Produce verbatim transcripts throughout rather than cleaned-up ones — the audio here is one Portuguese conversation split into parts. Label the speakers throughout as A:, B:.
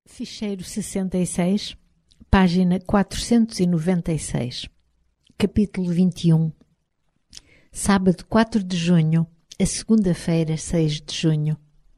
A: Ficheiro sessenta e seis, página quatrocentos e noventa e seis, capítulo vinte e um. Sábado quatro de junho, a segunda-feira seis de junho.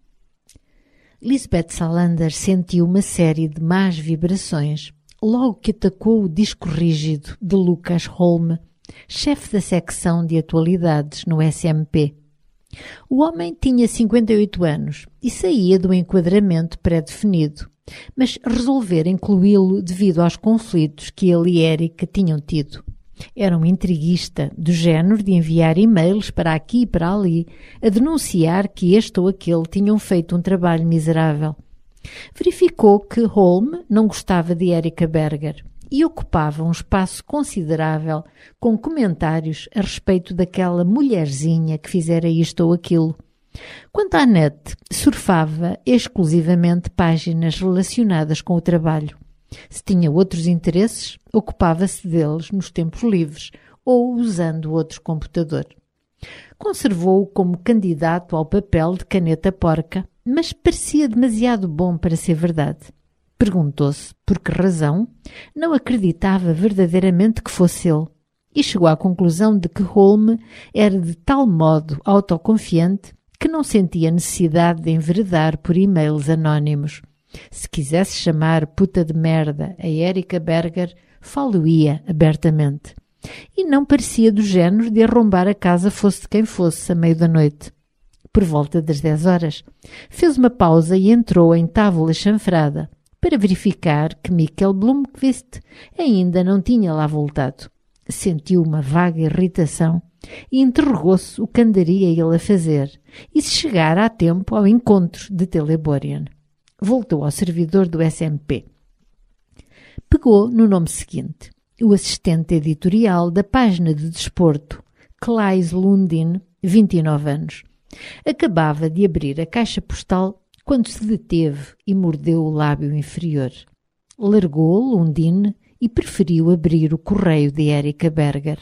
A: Lisbeth Salander sentiu uma série de más vibrações logo que atacou o disco rígido de Lucas Holm, chefe da secção de atualidades no S M P. O homem tinha cinquenta e oito anos e saía do enquadramento pré-definido, mas resolveram incluí-lo devido aos conflitos que ele e Érica tinham tido. Era um intriguista, do género de enviar e-mails para aqui e para ali, a denunciar que este ou aquele tinham feito um trabalho miserável. Verificou que Holm não gostava de Érica Berger e ocupava um espaço considerável com comentários a respeito daquela mulherzinha que fizera isto ou aquilo. Quanto à net, surfava exclusivamente páginas relacionadas com o trabalho. Se tinha outros interesses, ocupava-se deles nos tempos livres ou usando outro computador. Conservou-o como candidato ao papel de caneta porca, mas parecia demasiado bom para ser verdade. Perguntou-se por que razão não acreditava verdadeiramente que fosse ele e chegou à conclusão de que Holm era de tal modo autoconfiante que não sentia necessidade de enveredar por e-mails anónimos. Se quisesse chamar puta de merda a Érica Berger, falo-ia abertamente. E não parecia do género de arrombar a casa fosse de quem fosse, a meio da noite. Por volta das dez horas, fez uma pausa e entrou em tábua chanfrada para verificar que Mikkel Blomqvist ainda não tinha lá voltado. Sentiu uma vaga irritação e interrogou-se o que andaria ele a fazer e se chegar a tempo ao encontro de Teleborian. Voltou ao servidor do S M P. Pegou no nome seguinte, o assistente editorial da página de desporto, Claes Lundin, vinte e nove anos. Acabava de abrir a caixa postal quando se deteve e mordeu o lábio inferior. Largou Lundin e preferiu abrir o correio de Érica Berger.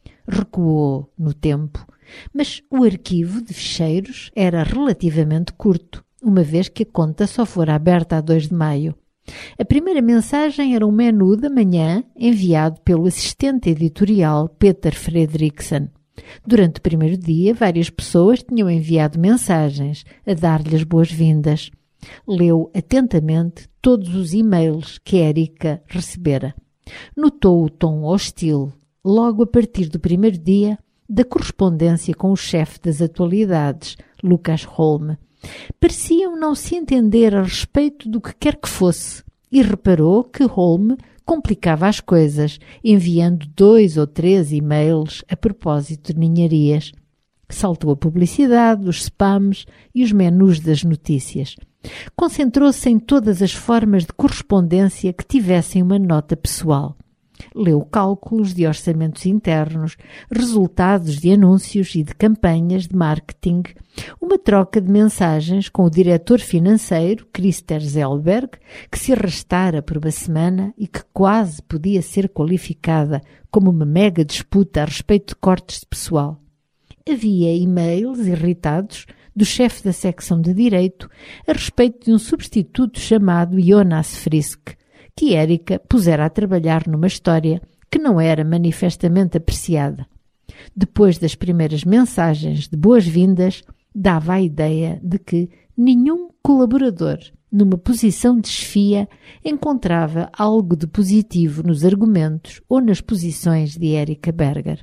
A: Recuou no tempo, mas o arquivo de ficheiros era relativamente curto, uma vez que a conta só fora aberta a dois de maio. A primeira mensagem era um menu da manhã enviado pelo assistente editorial Peter Fredriksson. Durante o primeiro dia, várias pessoas tinham enviado mensagens a dar-lhe as boas-vindas. Leu atentamente todos os e-mails que Érica recebera. Notou o tom hostil, logo a partir do primeiro dia, da correspondência com o chefe das atualidades, Lucas Holm. Pareciam não se entender a respeito do que quer que fosse e reparou que Holm complicava as coisas, enviando dois ou três e-mails a propósito de ninharias. Saltou a publicidade, os spams e os menus das notícias. Concentrou-se em todas as formas de correspondência que tivessem uma nota pessoal. Leu cálculos de orçamentos internos, resultados de anúncios e de campanhas de marketing, uma troca de mensagens com o diretor financeiro, Christer Zellberg, que se arrastara por uma semana e que quase podia ser qualificada como uma mega disputa a respeito de cortes de pessoal. Havia e-mails irritados do chefe da secção de Direito a respeito de um substituto chamado Jonas Frisk, que Érica pusera a trabalhar numa história que não era manifestamente apreciada. Depois das primeiras mensagens de boas-vindas, dava a ideia de que nenhum colaborador, numa posição de chefia, encontrava algo de positivo nos argumentos ou nas posições de Érica Berger.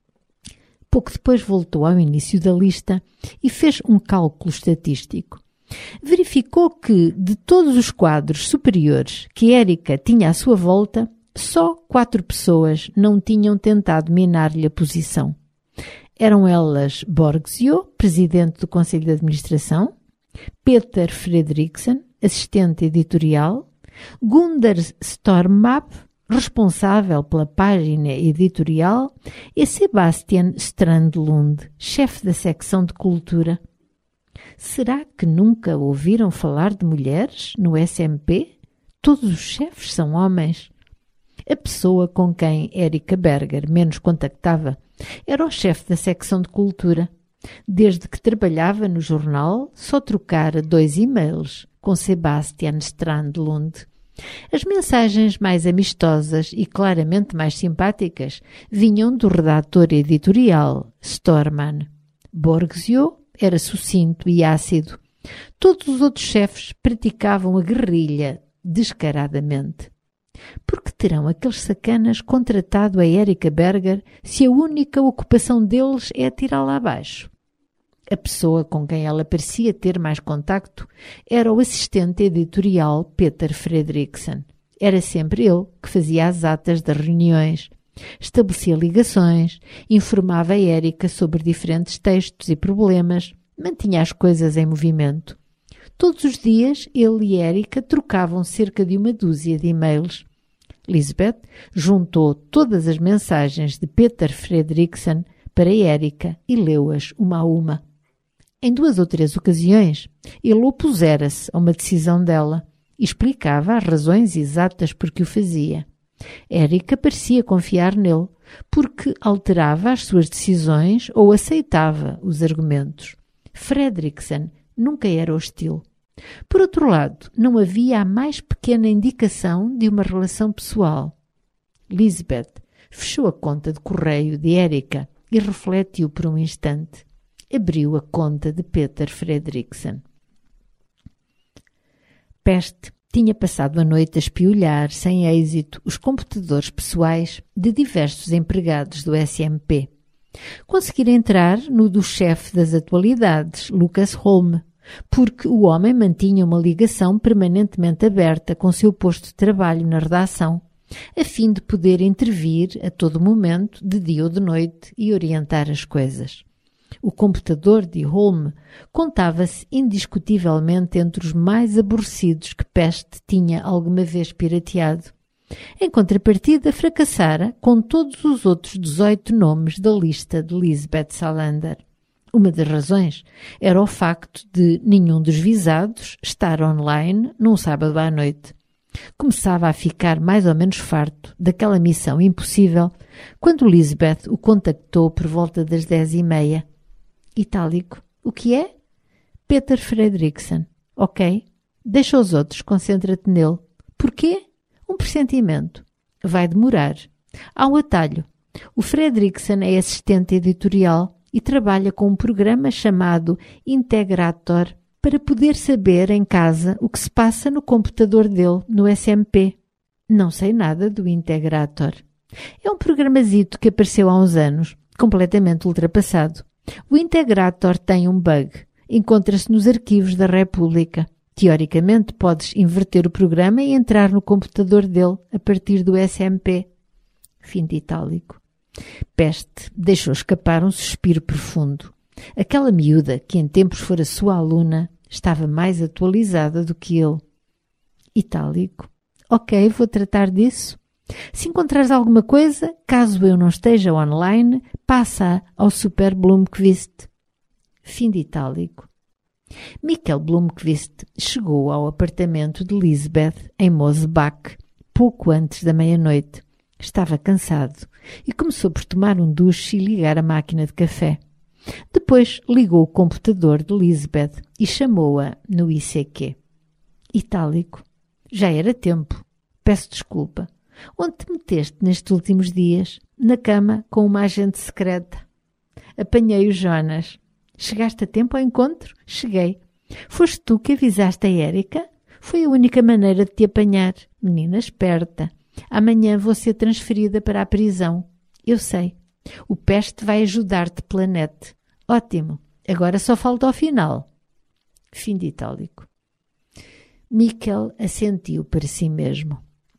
A: Pouco depois voltou ao início da lista e fez um cálculo estatístico. Verificou que, de todos os quadros superiores que Érica tinha à sua volta, só quatro pessoas não tinham tentado minar-lhe a posição. Eram elas Borgsio, presidente do Conselho de Administração, Peter Fredriksson, assistente editorial, Gundar Stormap, responsável pela página editorial, e Sebastian Strandlund, chefe da secção de cultura. Será que nunca ouviram falar de mulheres no S M P? Todos os chefes são homens. A pessoa com quem Érica Berger menos contactava era o chefe da secção de cultura. Desde que trabalhava no jornal, só trocara dois e-mails com Sebastian Strandlund. As mensagens mais amistosas e claramente mais simpáticas vinham do redator editorial, Storman. Borgsio era sucinto e ácido. Todos os outros chefes praticavam a guerrilha descaradamente. Por que terão aqueles sacanas contratado a Erika Berger se a única ocupação deles é atirá-la abaixo? A pessoa com quem ela parecia ter mais contacto era o assistente editorial Peter Fredriksson. Era sempre ele que fazia as atas das reuniões, estabelecia ligações, informava a Erika sobre diferentes textos e problemas, mantinha as coisas em movimento. Todos os dias ele e Erika trocavam cerca de uma dúzia de e-mails. Lisbeth juntou todas as mensagens de Peter Fredriksson para Erika e leu-as uma a uma. Em duas ou três ocasiões, ele opusera-se a uma decisão dela e explicava as razões exatas por que o fazia. Erika parecia confiar nele, porque alterava as suas decisões ou aceitava os argumentos. Fredriksson nunca era hostil. Por outro lado, não havia a mais pequena indicação de uma relação pessoal. Lisbeth fechou a conta de correio de Erika e refletiu por um instante. Abriu a conta de Peter Fredriksson. Peste tinha passado a noite a espiolhar, sem êxito, os computadores pessoais de diversos empregados do S M P. Conseguira entrar no do chefe das atualidades, Lucas Holm, porque o homem mantinha uma ligação permanentemente aberta com seu posto de trabalho na redação, a fim de poder intervir a todo momento, de dia ou de noite, e orientar as coisas. O computador de Holm contava-se indiscutivelmente entre os mais aborrecidos que Peste tinha alguma vez pirateado. Em contrapartida, fracassara com todos os outros dezoito nomes da lista de Lisbeth Salander. Uma das razões era o facto de nenhum dos visados estar online num sábado à noite. Começava a ficar mais ou menos farto daquela missão impossível quando Lisbeth o contactou por volta das dez e meia. Itálico. O que é? Peter Fredriksson. Ok. Deixa os outros, concentra-te nele. Porquê? Um pressentimento. Vai demorar. Há um atalho. O Fredriksson é assistente editorial e trabalha com um programa chamado Integrator para poder saber em casa o que se passa no computador dele no S M P. Não sei nada do Integrator. É um programazito que apareceu há uns anos, completamente ultrapassado. O Integrator tem um bug. Encontra-se nos arquivos da República. Teoricamente, podes inverter o programa e entrar no computador dele a partir do S M P. Fim de itálico. Peste deixou escapar um suspiro profundo. Aquela miúda, que em tempos fora sua aluna, estava mais atualizada do que ele. Itálico. Ok, vou tratar disso. Se encontrares alguma coisa, caso eu não esteja online, passa ao Super Blomqvist. Fim de itálico. Mikkel Blomqvist chegou ao apartamento de Lisbeth em Mosebach pouco antes da meia-noite. Estava cansado e começou por tomar um duche e ligar a máquina de café. Depois ligou o computador de Lisbeth e chamou-a no I C Q. Itálico. Já era tempo. Peço desculpa. Onde te meteste nestes últimos dias? Na cama com uma agente secreta. Apanhei o Jonas. Chegaste a tempo ao encontro? Cheguei. Foste tu que avisaste a Erika? Foi a única maneira de te apanhar. Menina esperta. Amanhã vou ser transferida para a prisão. Eu sei. O Peste vai ajudar-te, Planete. Ótimo. Agora só falta ao final. Fim de itálico. Mikkel assentiu para si mesmo.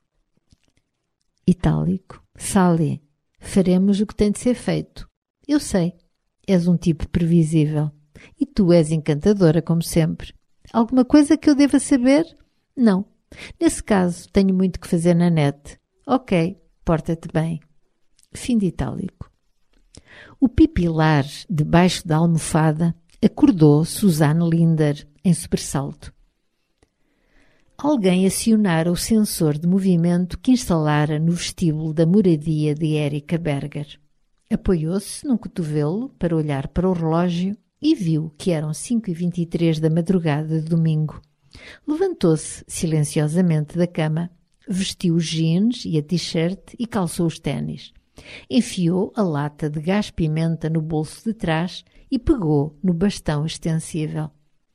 A: Itálico. Sally. Faremos o que tem de ser feito. Eu sei. És um tipo previsível. E tu és encantadora, como sempre. Alguma coisa que eu deva saber? Não. Nesse caso, tenho muito que fazer na net. Ok. Porta-te bem. Fim de itálico. O pipilar debaixo da almofada acordou Susanne Linder em sobressalto. Alguém acionara o sensor de movimento que instalara no vestíbulo da moradia de Erika Berger. Apoiou-se num cotovelo para olhar para o relógio e viu que eram cinco e vinte e três da madrugada de domingo. Levantou-se silenciosamente da cama, vestiu os jeans e a t-shirt e calçou os ténis. Enfiou a lata de gás-pimenta no bolso de trás e pegou no bastão extensível.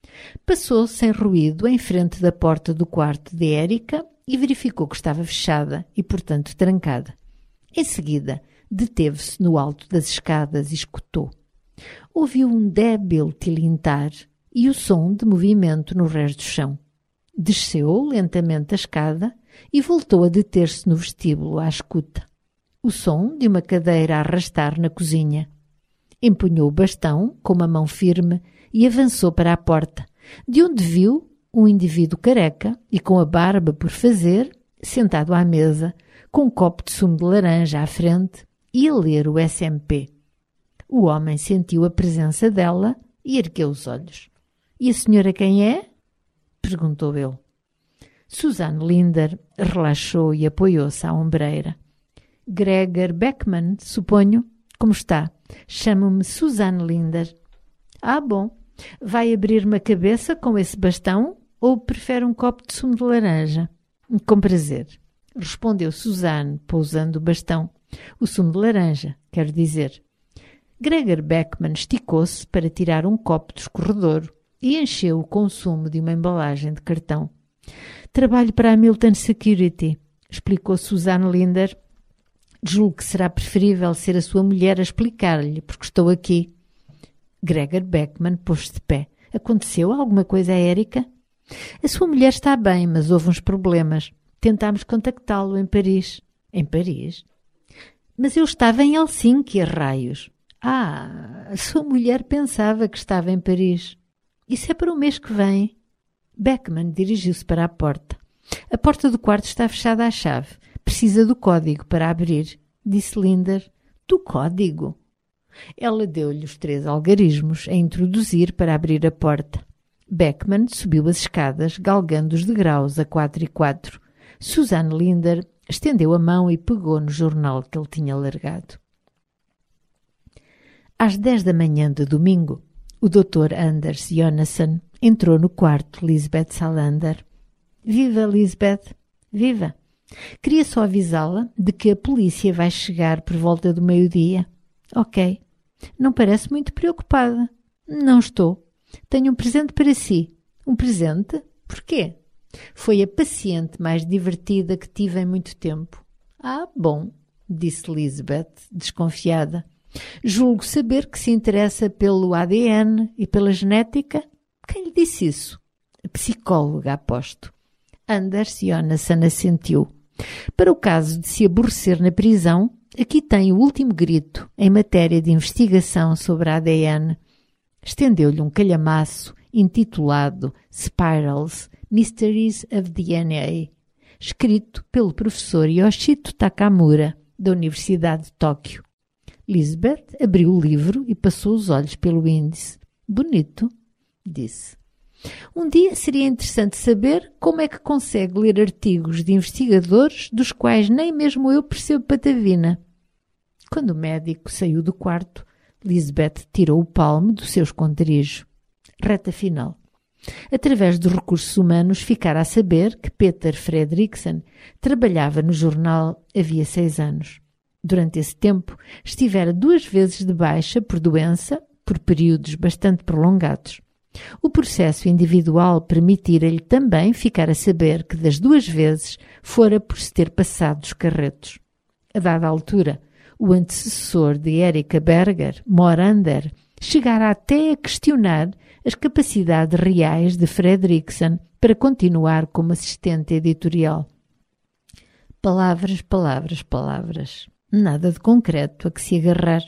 A: Passou sem ruído em frente da porta do quarto de Érica e verificou que estava fechada e, portanto, trancada. Em seguida, deteve-se no alto das escadas e escutou. Ouviu um débil tilintar e o som de movimento no resto do chão. Desceu lentamente a escada e voltou a deter-se no vestíbulo à escuta. O som de uma cadeira a arrastar na cozinha. Empunhou o bastão com uma mão firme e avançou para a porta, de onde viu um indivíduo careca e com a barba por fazer, sentado à mesa, com um copo de sumo de laranja à frente e a ler o S M P. O homem sentiu a presença dela e ergueu os olhos. — E a senhora quem é? — perguntou ele. Suzanne Linder relaxou e apoiou-se à ombreira. — Gregor Beckman, suponho. Como está? Chamo-me Suzanne Linder. — Ah, bom. Vai abrir-me a cabeça com esse bastão ou prefere um copo de sumo de laranja? — Com prazer, respondeu Suzanne, pousando o bastão. O sumo de laranja, quero dizer. Gregor Beckman esticou-se para tirar um copo do escorredor e encheu o consumo de uma embalagem de cartão. — Trabalho para a Milton Security, explicou Suzanne Linder. — Julgo que será preferível ser a sua mulher a explicar-lhe, porque estou aqui. Gregor Beckman pôs-se de pé. — Aconteceu alguma coisa a Érica? — A sua mulher está bem, mas houve uns problemas. Tentámos contactá-lo em Paris. — Em Paris? — Mas eu estava em Helsínquia, raios. — Ah, a sua mulher pensava que estava em Paris. Isso é para o mês que vem. Beckman dirigiu-se para a porta. — A porta do quarto está fechada à chave. Precisa do código para abrir, disse Linder. — Do código? Ela deu-lhe os três algarismos a introduzir para abrir a porta. Beckman subiu as escadas, galgando os degraus a quatro e quatro. Suzanne Linder estendeu a mão e pegou no jornal que ele tinha largado. Às dez da manhã de domingo, o doutor Anders Jonasson entrou no quarto de Lisbeth Salander. — Viva, Lisbeth! Viva! Queria só avisá-la de que a polícia vai chegar por volta do meio-dia. — Ok. Não parece muito preocupada. — Não estou. Tenho um presente para si. — Um presente? Porquê? Foi a paciente mais divertida que tive em muito tempo. — Ah, bom, disse Lisbeth, desconfiada. — Julgo saber que se interessa pelo A D N e pela genética. Quem lhe disse isso? A psicóloga, aposto. Anders Jonasson assentiu. Para o caso de se aborrecer na prisão, aqui tem o último grito em matéria de investigação sobre A D N. Estendeu-lhe um calhamaço intitulado Spirals, Mysteries of D N A, escrito pelo professor Yoshito Takamura, da Universidade de Tóquio. Lisbeth abriu o livro e passou os olhos pelo índice. — Bonito, disse. — Um dia seria interessante saber como é que consegue ler artigos de investigadores dos quais nem mesmo eu percebo patavina. Quando o médico saiu do quarto, Lisbeth tirou o palmo do seu esconderijo. Reta final. Através dos recursos humanos, ficara a saber que Peter Fredriksson trabalhava no jornal havia seis anos. Durante esse tempo, estivera duas vezes de baixa por doença, por períodos bastante prolongados. O processo individual permitira-lhe também ficar a saber que das duas vezes fora por se ter passado dos carretos. A dada altura, o antecessor de Erika Berger, Morander, chegara até a questionar as capacidades reais de Fredriksson para continuar como assistente editorial. Palavras, palavras, palavras. Nada de concreto a que se agarrar.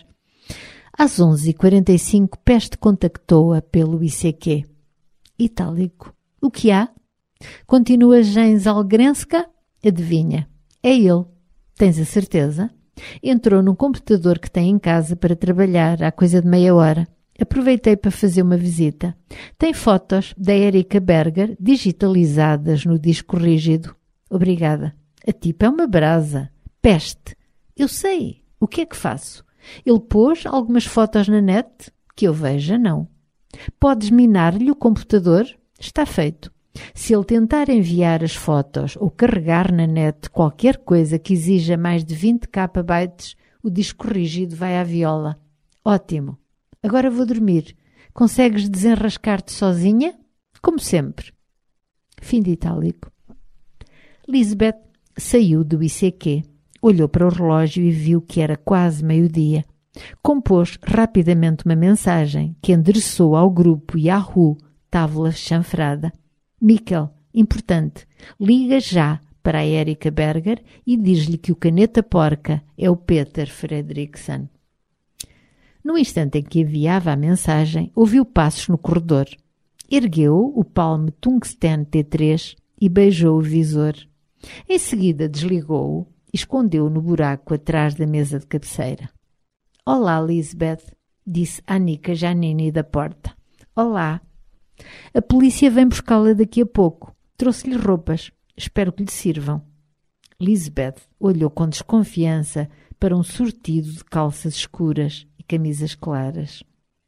A: Às onze e quarenta e cinco, Peste contactou-a pelo I C Q. Itálico. O que há? Continua Jens Algrenska? Adivinha. É ele. Tens a certeza? Entrou num computador que tem em casa para trabalhar há coisa de meia hora. Aproveitei para fazer uma visita. Tem fotos da Erika Berger digitalizadas no disco rígido. Obrigada. A tipa é uma brasa. Peste. Eu sei. O que é que faço? Ele pôs algumas fotos na net? Que eu veja, não. Podes minar-lhe o computador? Está feito. Se ele tentar enviar as fotos ou carregar na net qualquer coisa que exija mais de vinte kbytes, o disco rígido vai à viola. Ótimo. Agora vou dormir. Consegues desenrascar-te sozinha? Como sempre. Fim de itálico. Lisbeth saiu do I C Q, olhou para o relógio e viu que era quase meio-dia. Compôs rapidamente uma mensagem que endereçou ao grupo Yahoo, tábua chanfrada. Mikkel, importante, liga já para a Erika Berger e diz-lhe que o caneta porca é o Peter Fredriksson. No instante em que enviava a mensagem, ouviu passos no corredor. Ergueu o Palm Tungsten T três e beijou o visor. Em seguida desligou-o e escondeu-o no buraco atrás da mesa de cabeceira. Olá, Lisbeth, disse Annika Giannini da porta. Olá. A polícia vem buscá-la daqui a pouco. Trouxe-lhe roupas. Espero que lhe sirvam. Lisbeth olhou com desconfiança para um sortido de calças escuras e camisas claras.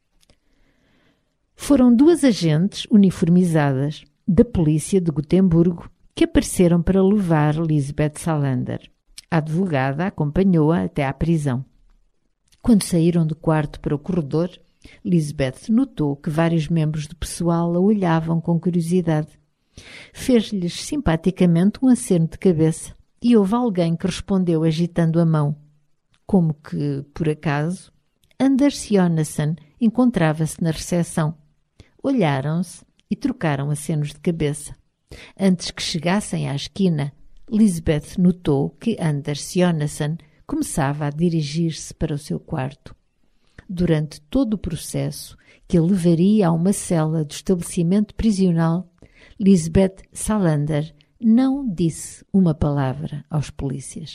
A: Foram duas agentes uniformizadas da polícia de Gotemburgo que apareceram para levar Lisbeth Salander. A advogada acompanhou-a até à prisão. Quando saíram do quarto para o corredor, Lisbeth notou que vários membros do pessoal a olhavam com curiosidade. Fez-lhes simpaticamente um aceno de cabeça e houve alguém que respondeu agitando a mão. Como que, por acaso, Anders Jonassen encontrava-se na recepção. Olharam-se e trocaram acenos de cabeça. Antes que chegassem à esquina, Lisbeth notou que Anders Jonassen começava a dirigir-se para o seu quarto. Durante todo o processo que a levaria a uma cela do estabelecimento prisional, Lisbeth Salander não disse uma palavra aos polícias.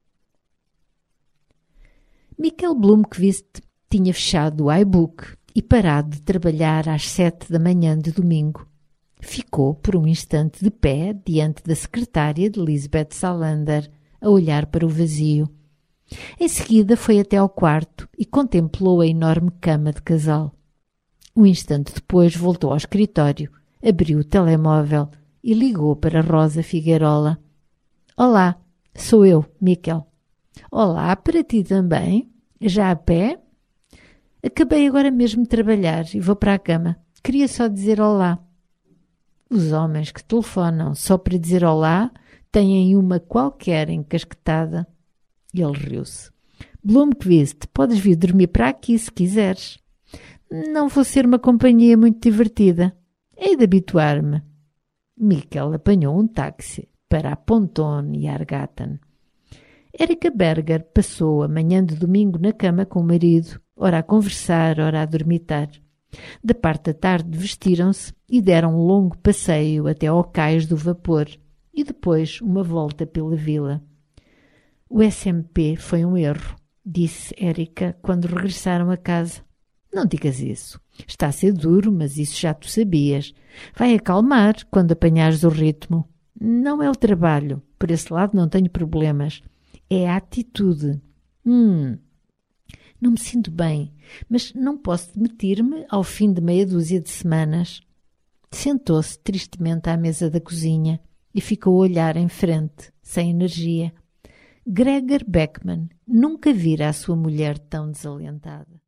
A: Mikkel Blomqvist tinha fechado o iBook e parado de trabalhar às sete da manhã de domingo. Ficou por um instante de pé diante da secretária de Lisbeth Salander, a olhar para o vazio. Em seguida foi até ao quarto e contemplou a enorme cama de casal. Um instante depois voltou ao escritório, abriu o telemóvel e ligou para Rosa Figuerola. Olá, sou eu, Mikkel. Olá, para ti também? Já a pé? Acabei agora mesmo de trabalhar e vou para a cama. Queria só dizer olá. Os homens que telefonam só para dizer olá têm uma qualquer encasquetada. E ele riu-se. Blomqvist, podes vir dormir para aqui se quiseres. Não vou ser uma companhia muito divertida. Hei de habituar-me. Mikkel apanhou um táxi para a Ponton e Argatan. Erika Berger passou a manhã de domingo na cama com o marido, ora a conversar, ora a dormitar. Da parte da tarde vestiram-se e deram um longo passeio até ao cais do vapor e depois uma volta pela vila. O S M P foi um erro, disse Erika quando regressaram a casa. Não digas isso. Está a ser duro, mas isso já tu sabias. Vai acalmar quando apanhares o ritmo. Não é o trabalho. Por esse lado não tenho problemas. É a atitude. Hum, não me sinto bem, mas não posso demitir-me ao fim de meia dúzia de semanas. Sentou-se tristemente à mesa da cozinha e ficou a olhar em frente, sem energia. Gregor Beckman nunca vira a sua mulher tão desalentada.